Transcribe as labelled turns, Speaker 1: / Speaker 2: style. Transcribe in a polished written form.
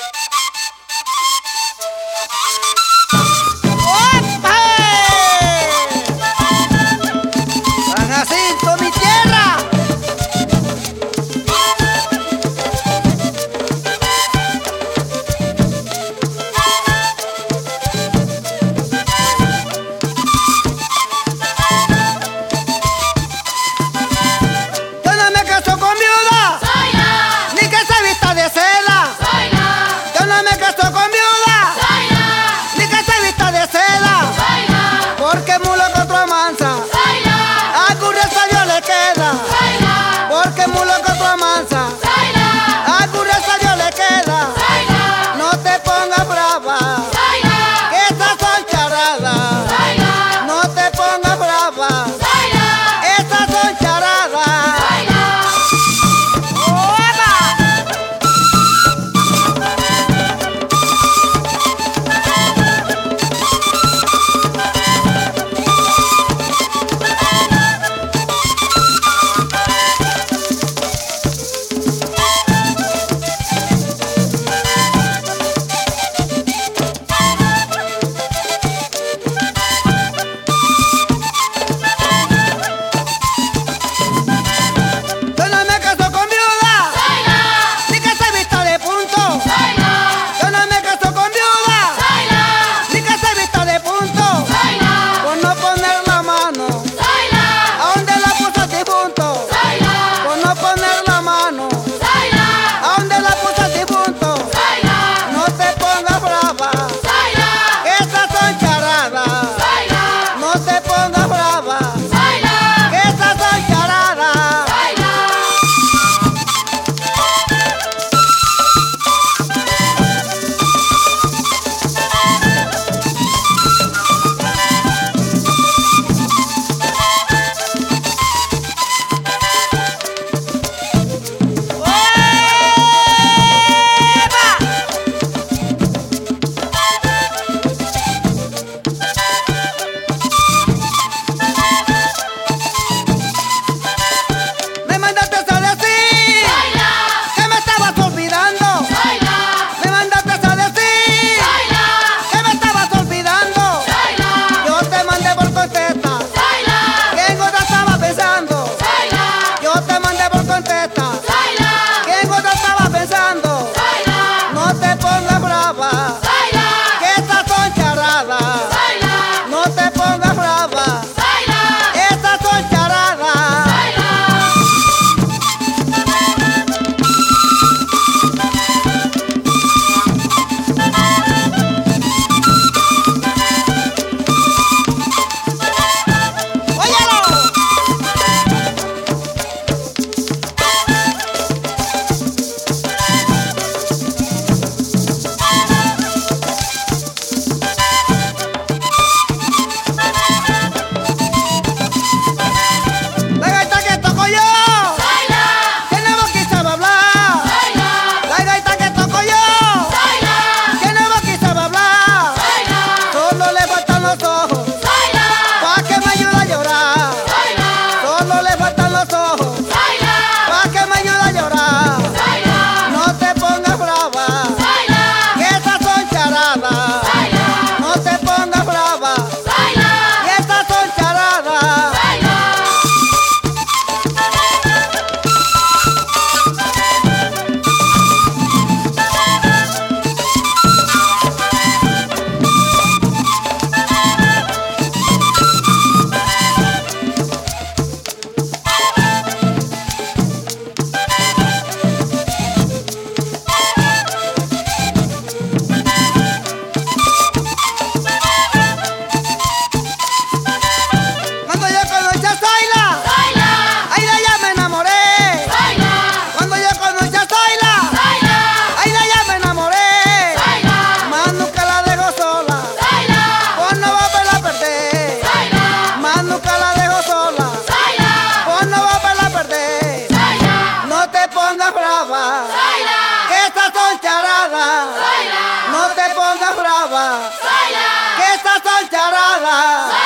Speaker 1: San Jacinto, mi tierra. Yo no me caso con viuda, ni que se vista de seda. Yo no me caso con viuda, ni que se vista de seda. Porque mulo con otro amansa, a curiosa Dios le queda. Porque mulo con otro amansa, a curiosa Dios le queda. No te pongas brava, que esas son charadas. No te pongas brava, esas son charadas. Yo no me caso con viuda, ni que se vista de punto. Yo no me caso con viuda, ni que se vista de punto. Por no poner la mano a donde la puso el difunto. Por no poner la mano a donde la puso el difunto. No te pongas brava, que esas son charadas. No te pongas brava, que esas son charadas. Me mandaste a decir que me estabas olvidando. Me mandaste a decir que me estabas olvidando. Yo te mandé por contesta que en otra estaba pensando. Yo te mandé por contesta que en otra estaba pensando. No te pongas brava, que estas son charadas. No te pongas brava, estas son charadas. ¡Óyelo! La gaita que toco yo, tiene boquita para hablar. La gaita que toco yo, tiene boquita para hablar. Solo le faltan los ojos pa' que me ayude a llorar. Solo le faltan los ojos pa' que me ayude a llorar. No te pongas brava, que esas son charadas. No te pongas brava, que esas son charadas. Cuando yo conocí a Zoila, ay de ella me enamoré. Cuando yo conocí a Zoila, ay de ella me enamoré. Más nunca la dejo sola, por no volverla a perder. Más nunca la dejo sola, por no volverla a perder. No te pongas brava, que estas son charadas. No te pongas brava, que estas son charadas.